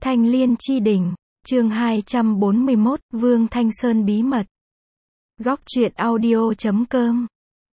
Thanh Liên chi đỉnh, chương 241, Vương Thanh Sơn bí mật. Góc truyện audio.com.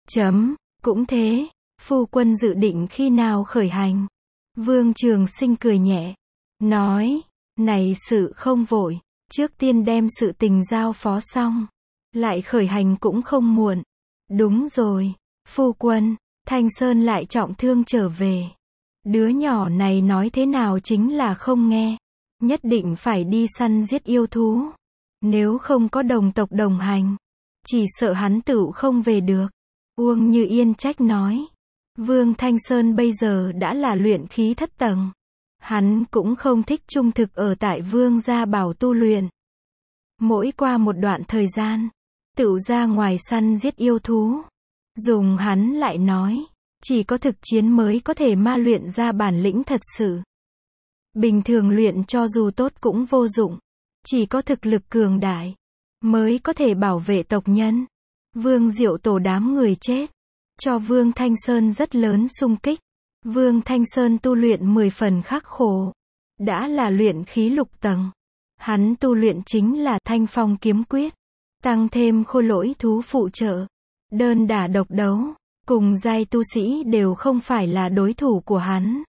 Cũng thế, phu quân dự định khi nào khởi hành? Vương Trường Sinh cười nhẹ, nói, này sự không vội, trước tiên đem sự tình giao phó xong, lại khởi hành cũng không muộn. Đúng rồi, phu quân, Thanh Sơn lại trọng thương trở về. Đứa nhỏ này nói thế nào chính là không nghe. Nhất định phải đi săn giết yêu thú. Nếu không có đồng tộc đồng hành, chỉ sợ hắn tựu không về được. Uông Như Yên trách nói. Vương Thanh Sơn bây giờ đã là luyện khí thất tầng. Hắn cũng không thích trung thực ở tại Vương gia bảo tu luyện. Mỗi qua một đoạn thời gian, tựu ra ngoài săn giết yêu thú. Dùng hắn lại nói, chỉ có thực chiến mới có thể ma luyện ra bản lĩnh thật sự. Bình thường luyện cho dù tốt cũng vô dụng. Chỉ có thực lực cường đại mới có thể bảo vệ tộc nhân. Vương Diệu Tổ đám người chết, cho Vương Thanh Sơn rất lớn xung kích. Vương Thanh Sơn tu luyện 10 phần khắc khổ. Đã là luyện khí lục tầng. Hắn tu luyện chính là Thanh Phong kiếm quyết. Tăng thêm khôi lỗi thú phụ trợ. Đơn đả độc đấu, cùng giai tu sĩ đều không phải là đối thủ của hắn.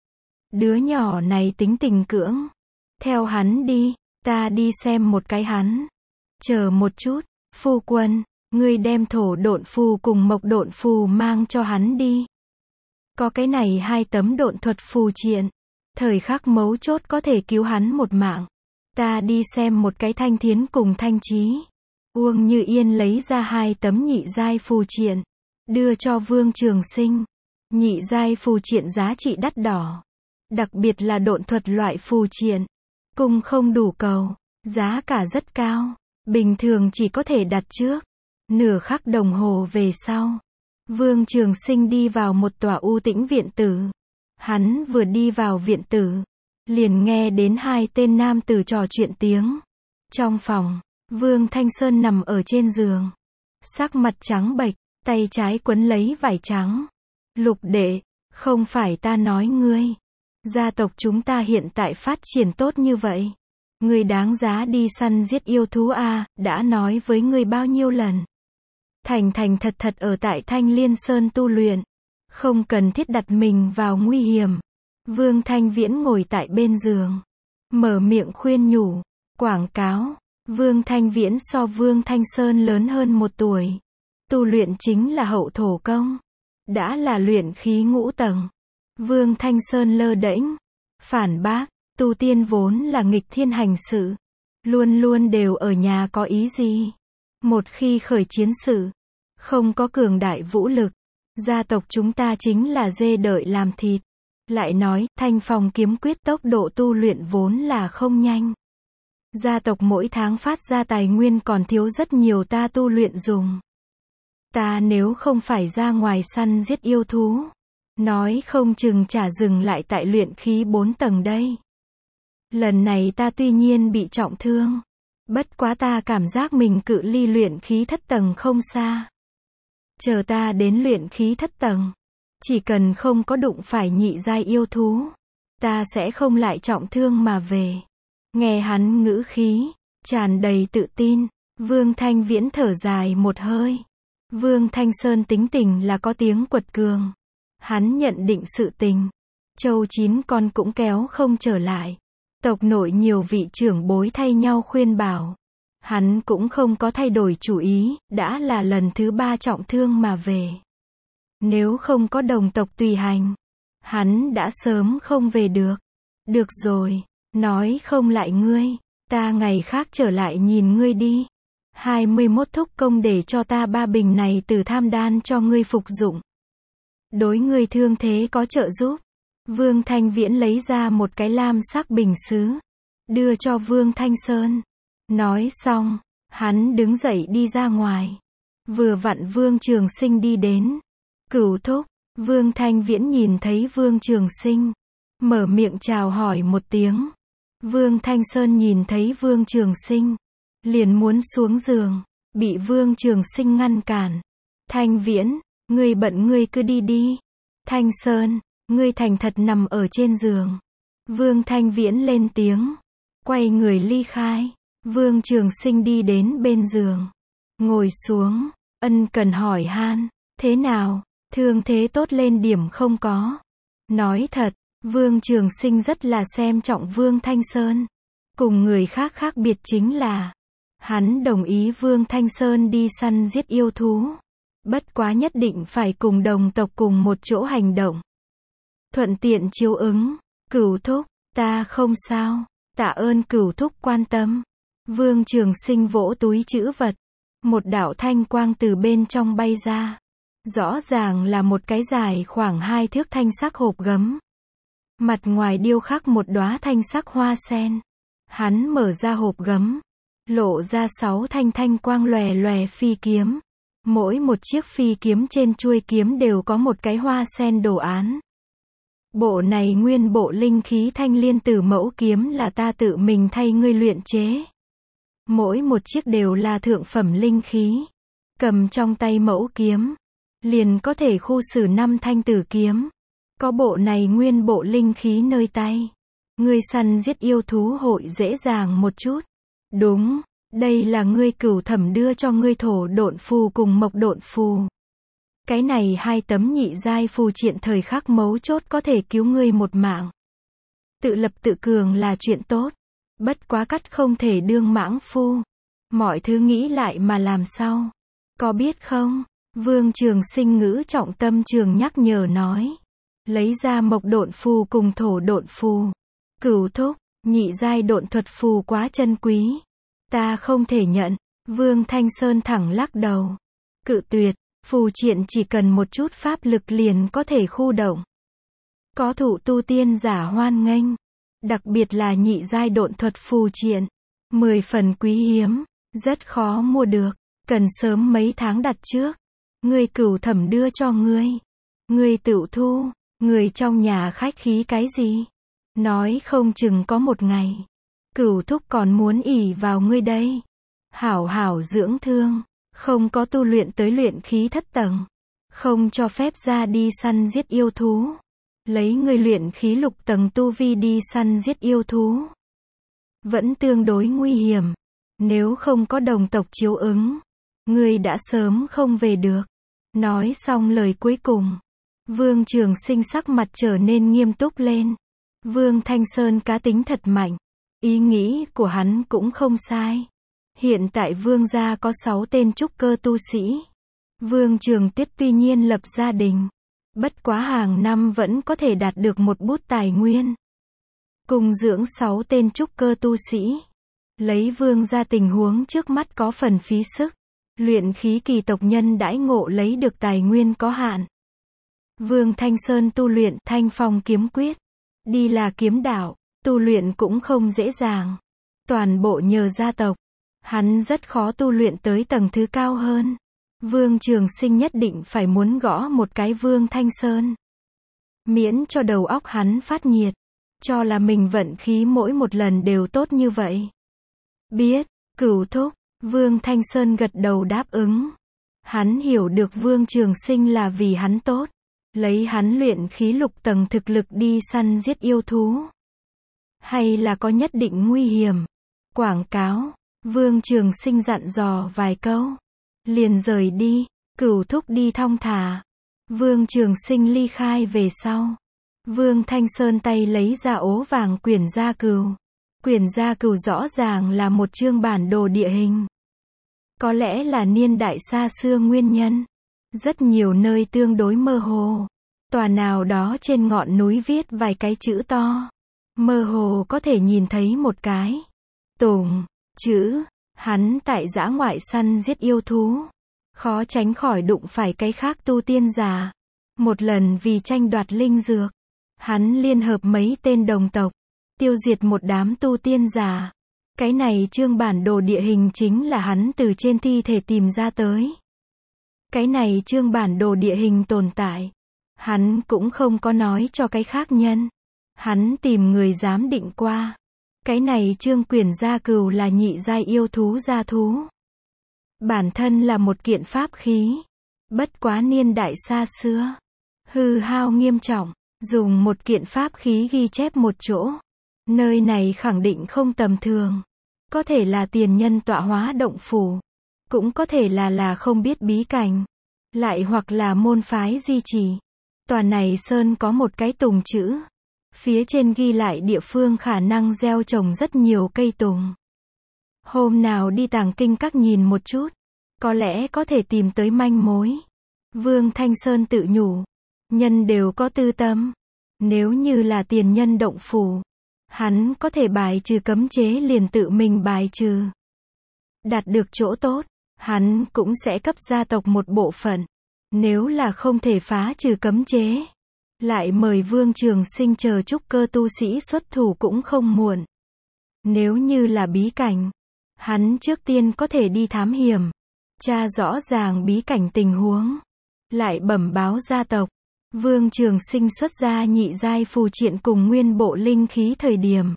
Đứa nhỏ này tính tình cưỡng. Theo hắn đi, ta đi xem một cái hắn. Chờ một chút, phu quân, ngươi đem thổ độn phù cùng mộc độn phù mang cho hắn đi. Có cái này 2 tấm độn thuật phù triện. Thời khắc mấu chốt có thể cứu hắn một mạng. Ta đi xem một cái Thanh Thiến cùng Thanh Chí. Uông Như Yên lấy ra 2 tấm nhị giai phù triện. Đưa cho Vương Trường Sinh. Nhị giai phù triện giá trị đắt đỏ. Đặc biệt là độn thuật loại phù triện. Cung không đủ cầu. Giá cả rất cao. Bình thường chỉ có thể đặt trước. Nửa khắc đồng hồ về sau. Vương Trường Sinh đi vào một tòa u tĩnh viện tử. Hắn vừa đi vào viện tử. Liền nghe đến 2 tên nam tử trò chuyện tiếng. Trong phòng, Vương Thanh Sơn nằm ở trên giường. Sắc mặt trắng bệch, tay trái quấn lấy vải trắng. Lục đệ, không phải ta nói ngươi. Gia tộc chúng ta hiện tại phát triển tốt như vậy. Ngươi đáng giá đi săn giết yêu thú à, đã nói với ngươi bao nhiêu lần. Thành thành thật thật ở tại Thanh Liên Sơn tu luyện. Không cần thiết đặt mình vào nguy hiểm. Vương Thanh Viễn ngồi tại bên giường. Mở miệng khuyên nhủ, quảng cáo. Vương Thanh Viễn so Vương Thanh Sơn lớn hơn 1 tuổi. Tu luyện chính là hậu thổ công. Đã là luyện khí ngũ tầng. Vương Thanh Sơn lơ đễnh. Phản bác, tu tiên vốn là nghịch thiên hành sự. Luôn luôn đều ở nhà có ý gì. Một khi khởi chiến sự, không có cường đại vũ lực. Gia tộc chúng ta chính là dê đợi làm thịt. Lại nói, Thanh Phong kiếm quyết tốc độ tu luyện vốn là không nhanh. Gia tộc mỗi tháng phát ra tài nguyên còn thiếu rất nhiều ta tu luyện dùng. Ta nếu không phải ra ngoài săn giết yêu thú, nói không chừng chả dừng lại tại luyện khí 4 tầng đây. Lần này ta tuy nhiên bị trọng thương. Bất quá ta cảm giác mình cự ly luyện khí thất tầng không xa. Chờ ta đến luyện khí thất tầng. Chỉ cần không có đụng phải nhị giai yêu thú. Ta sẽ không lại trọng thương mà về. Nghe hắn ngữ khí, tràn đầy tự tin. Vương Thanh Viễn thở dài một hơi. Vương Thanh Sơn tính tình là có tiếng quật cường. Hắn nhận định sự tình. Châu 9 con cũng kéo không trở lại. Tộc nội nhiều vị trưởng bối thay nhau khuyên bảo. Hắn cũng không có thay đổi chủ ý, đã là lần thứ 3 trọng thương mà về. Nếu không có đồng tộc tùy hành, hắn đã sớm không về được. Được rồi, nói không lại ngươi, ta ngày khác trở lại nhìn ngươi đi. 21 thúc công để cho ta 3 bình này từ tham đan cho ngươi phục dụng. Đối ngươi thương thế có trợ giúp. Vương Thanh Viễn lấy ra một cái lam sắc bình sứ, đưa cho Vương Thanh Sơn. Nói xong, hắn đứng dậy đi ra ngoài. Vừa vặn Vương Trường Sinh đi đến. Cửu thúc, Vương Thanh Viễn nhìn thấy Vương Trường Sinh, mở miệng chào hỏi một tiếng. Vương Thanh Sơn nhìn thấy Vương Trường Sinh, liền muốn xuống giường, bị Vương Trường Sinh ngăn cản. Thanh Viễn, ngươi bận ngươi cứ đi đi. Thanh Sơn, ngươi thành thật nằm ở trên giường. Vương Thanh Viễn lên tiếng, quay người ly khai. Vương Trường Sinh đi đến bên giường, ngồi xuống, ân cần hỏi han, thế nào, thương thế tốt lên điểm không có? Nói thật, Vương Trường Sinh rất là xem trọng Vương Thanh Sơn. Cùng người khác khác biệt chính là, hắn đồng ý Vương Thanh Sơn đi săn giết yêu thú. Bất quá nhất định phải cùng đồng tộc cùng một chỗ hành động. Thuận tiện chiếu ứng, Cửu thúc, ta không sao, tạ ơn Cửu thúc quan tâm. Vương Trường Sinh vỗ túi trữ vật, một đạo thanh quang từ bên trong bay ra. Rõ ràng là một cái dài khoảng 2 thước thanh sắc hộp gấm. Mặt ngoài điêu khắc một đóa thanh sắc hoa sen. Hắn mở ra hộp gấm, lộ ra 6 thanh quang lòe lòe phi kiếm. Mỗi một chiếc phi kiếm trên chuôi kiếm đều có một cái hoa sen đồ án. Bộ này nguyên bộ linh khí thanh liên tử mẫu kiếm là ta tự mình thay ngươi luyện chế. Mỗi một chiếc đều là thượng phẩm linh khí. Cầm trong tay mẫu kiếm, liền có thể khu xử 5 thanh tử kiếm. Có bộ này nguyên bộ linh khí nơi tay, ngươi săn giết yêu thú hội dễ dàng một chút. Đúng, đây là ngươi Cửu Thẩm đưa cho ngươi thổ độn phù cùng mộc độn phù. Cái này 2 tấm nhị giai phù triện thời khắc mấu chốt có thể cứu ngươi một mạng. Tự lập tự cường là chuyện tốt, bất quá cắt không thể đương mãng phu. Mọi thứ nghĩ lại mà làm sau. Có biết không? Vương Trường Sinh ngữ trọng tâm trường nhắc nhở nói. Lấy ra mộc độn phù cùng thổ độn phù. Cửu thúc, nhị giai độn thuật phù quá chân quý. Ta không thể nhận. Vương Thanh Sơn thẳng lắc đầu. Cự tuyệt, phù triện chỉ cần một chút pháp lực liền có thể khu động. Có thụ tu tiên giả hoan nghênh. Đặc biệt là nhị giai độn thuật phù triện. 10 phần quý hiếm, rất khó mua được. Cần sớm mấy tháng đặt trước. Ngươi Cửu Thẩm đưa cho ngươi. Ngươi tự thu, người trong nhà khách khí cái gì? Nói không chừng có một ngày. Cửu thúc còn muốn ỷ vào ngươi đây. Hảo hảo dưỡng thương, không có tu luyện tới luyện khí thất tầng. Không cho phép ra đi săn giết yêu thú. Lấy ngươi luyện khí lục tầng tu vi đi săn giết yêu thú. Vẫn tương đối nguy hiểm. Nếu không có đồng tộc chiếu ứng, ngươi đã sớm không về được. Nói xong lời cuối cùng, Vương Trường Sinh sắc mặt trở nên nghiêm túc lên. Vương Thanh Sơn cá tính thật mạnh. Ý nghĩ của hắn cũng không sai. Hiện tại Vương gia có 6 tên trúc cơ tu sĩ. Vương Trường Tiết tuy nhiên lập gia đình, bất quá hàng năm vẫn có thể đạt được một bút tài nguyên. Cùng dưỡng 6 tên trúc cơ tu sĩ. Lấy Vương gia tình huống trước mắt có phần phí sức. Luyện khí kỳ tộc nhân đãi ngộ lấy được tài nguyên có hạn. Vương Thanh Sơn tu luyện Thanh Phong kiếm quyết. Đi là kiếm đạo, tu luyện cũng không dễ dàng. Toàn bộ nhờ gia tộc. Hắn rất khó tu luyện tới tầng thứ cao hơn. Vương Trường Sinh nhất định phải muốn gõ một cái Vương Thanh Sơn. Miễn cho đầu óc hắn phát nhiệt. Cho là mình vận khí mỗi một lần đều tốt như vậy. Biết, Cửu thúc. Vương Thanh Sơn gật đầu đáp ứng. Hắn hiểu được Vương Trường Sinh là vì hắn tốt. Lấy hắn luyện khí lục tầng thực lực đi săn giết yêu thú. Hay là có nhất định nguy hiểm. Quảng cáo. Vương Trường Sinh dặn dò vài câu. Liền rời đi. Cửu thúc đi thong thả. Vương Trường Sinh ly khai về sau. Vương Thanh Sơn tay lấy ra ố vàng quyển gia cừu. Quyển gia cừu rõ ràng là một chương bản đồ địa hình. Có lẽ là niên đại xa xưa nguyên nhân. Rất nhiều nơi tương đối mơ hồ. Tòa nào đó trên ngọn núi viết vài cái chữ to. Mơ hồ có thể nhìn thấy một cái Tùng chữ. Hắn tại dã ngoại săn giết yêu thú. Khó tránh khỏi đụng phải cái khác tu tiên giả. Một lần vì tranh đoạt linh dược, hắn liên hợp mấy tên đồng tộc, tiêu diệt một đám tu tiên giả. Cái này chương bản đồ địa hình chính là hắn từ trên thi thể tìm ra tới. Cái này chương bản đồ địa hình tồn tại. Hắn cũng không có nói cho cái khác nhân. Hắn tìm người giám định qua. Cái này chương quyển gia cừu là nhị giai yêu thú gia thú. Bản thân là một kiện pháp khí. Bất quá niên đại xa xưa. Hư hao nghiêm trọng. Dùng một kiện pháp khí ghi chép một chỗ. Nơi này khẳng định không tầm thường. Có thể là tiền nhân tọa hóa động phủ. Cũng có thể là không biết bí cảnh. Lại hoặc là môn phái di trì. Tòa này sơn có một cái tùng chữ. Phía trên ghi lại địa phương khả năng gieo trồng rất nhiều cây tùng. Hôm nào đi Tàng Kinh Các nhìn một chút. Có lẽ có thể tìm tới manh mối. Vương Thanh Sơn tự nhủ. Nhân đều có tư tâm. Nếu như là tiền nhân động phủ. Hắn có thể bài trừ cấm chế liền tự mình bài trừ. Đạt được chỗ tốt. Hắn cũng sẽ cấp gia tộc một bộ phận. Nếu là không thể phá trừ cấm chế. Lại mời Vương Trường Sinh chờ trúc cơ tu sĩ xuất thủ cũng không muộn. Nếu như là bí cảnh. Hắn trước tiên có thể đi thám hiểm. Tra rõ ràng bí cảnh tình huống. Lại bẩm báo gia tộc. Vương Trường Sinh xuất ra nhị giai phù triện cùng nguyên bộ linh khí thời điểm.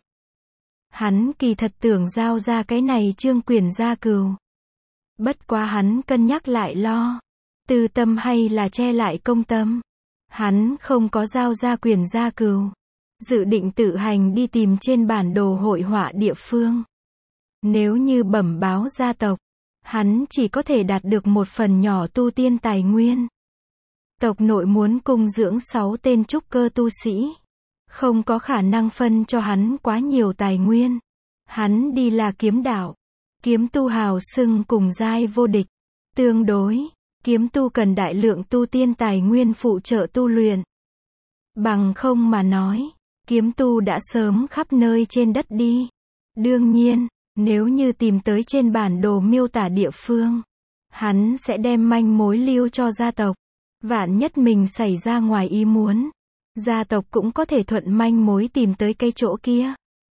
Hắn kỳ thật tưởng giao ra cái này Trương Quyền gia cừu. Bất quá hắn cân nhắc lại lo. Tư tâm hay là che lại công tâm. Hắn không có giao ra Quyền gia cừu. Dự định tự hành đi tìm trên bản đồ hội họa địa phương. Nếu như bẩm báo gia tộc. Hắn chỉ có thể đạt được một phần nhỏ tu tiên tài nguyên. Tộc nội muốn cung dưỡng 6 tên trúc cơ tu sĩ. Không có khả năng phân cho hắn quá nhiều tài nguyên. Hắn đi là kiếm đạo. Kiếm tu hào xưng cùng giai vô địch. Tương đối, kiếm tu cần đại lượng tu tiên tài nguyên phụ trợ tu luyện. Bằng không mà nói, kiếm tu đã sớm khắp nơi trên đất đi. Đương nhiên, nếu như tìm tới trên bản đồ miêu tả địa phương, hắn sẽ đem manh mối lưu cho gia tộc. Vạn nhất mình xảy ra ngoài ý muốn, gia tộc cũng có thể thuận manh mối tìm tới cái chỗ kia.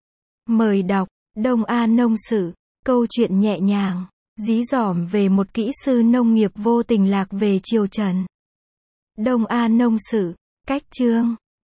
Mời đọc, Đông A Nông Sử, câu chuyện nhẹ nhàng, dí dỏm về một kỹ sư nông nghiệp vô tình lạc về triều Trần. Đông A Nông Sử, cách chương